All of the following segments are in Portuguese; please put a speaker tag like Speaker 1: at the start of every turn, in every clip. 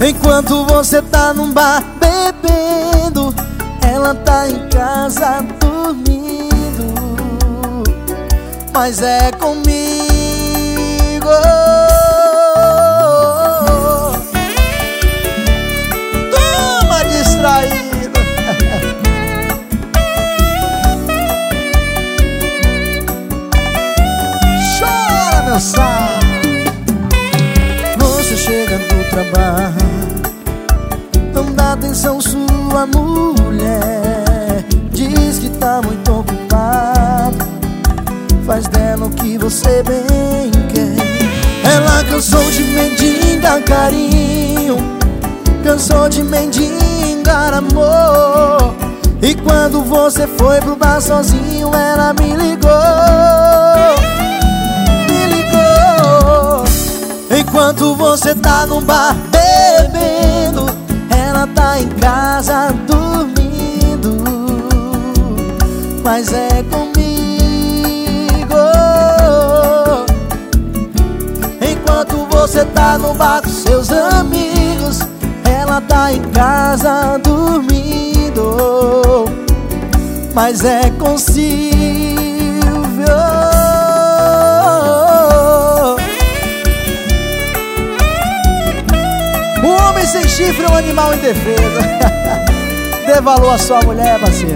Speaker 1: Enquanto você tá num bar bebendo, ela tá em casa dormindo, mas é comigo. Toma, distraído. Chora, meu sal. Você chega do trabalho, não dá atenção sua mulher, diz que tá muito ocupado, faz dela o que você bem quer. Ela cansou de mendigar carinho, cansou de mendigar amor, e quando você foi pro bar sozinho, ela me ligou. Enquanto você tá num bar bebendo, ela tá em casa dormindo, mas é comigo. Enquanto você tá no bar com seus amigos, ela tá em casa dormindo, mas é com Silvio. O homem sem chifre é um animal indefeso. Dê valor à sua mulher, parceiro.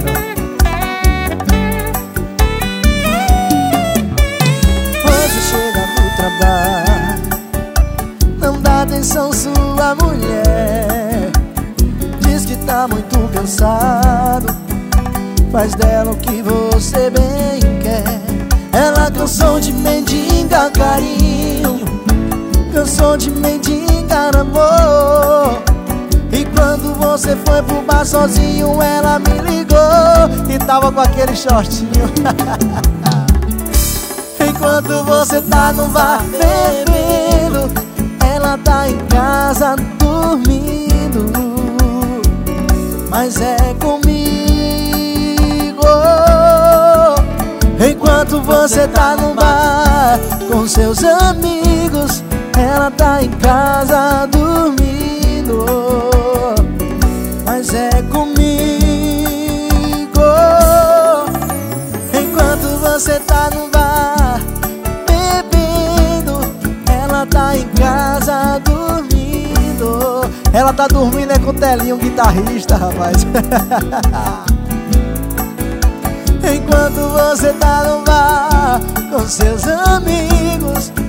Speaker 1: Você chega no trabalho, não dá atenção sua mulher, diz que tá muito cansado, faz dela o que você bem quer. Ela cansou de mendigar carinho, cansou de mendigar amor, e quando você foi pro bar sozinho, ela me ligou e tava com aquele shortinho. Enquanto você tá no bar bebendo, ela tá em casa dormindo, mas é comigo. Enquanto você tá no bar com seus amigos, ela tá em casa dormindo, mas é comigo. Enquanto você tá no bar bebendo, ela tá em casa dormindo. Ela tá dormindo é com o Telinho, guitarrista, rapaz. Enquanto você tá no bar com seus amigos,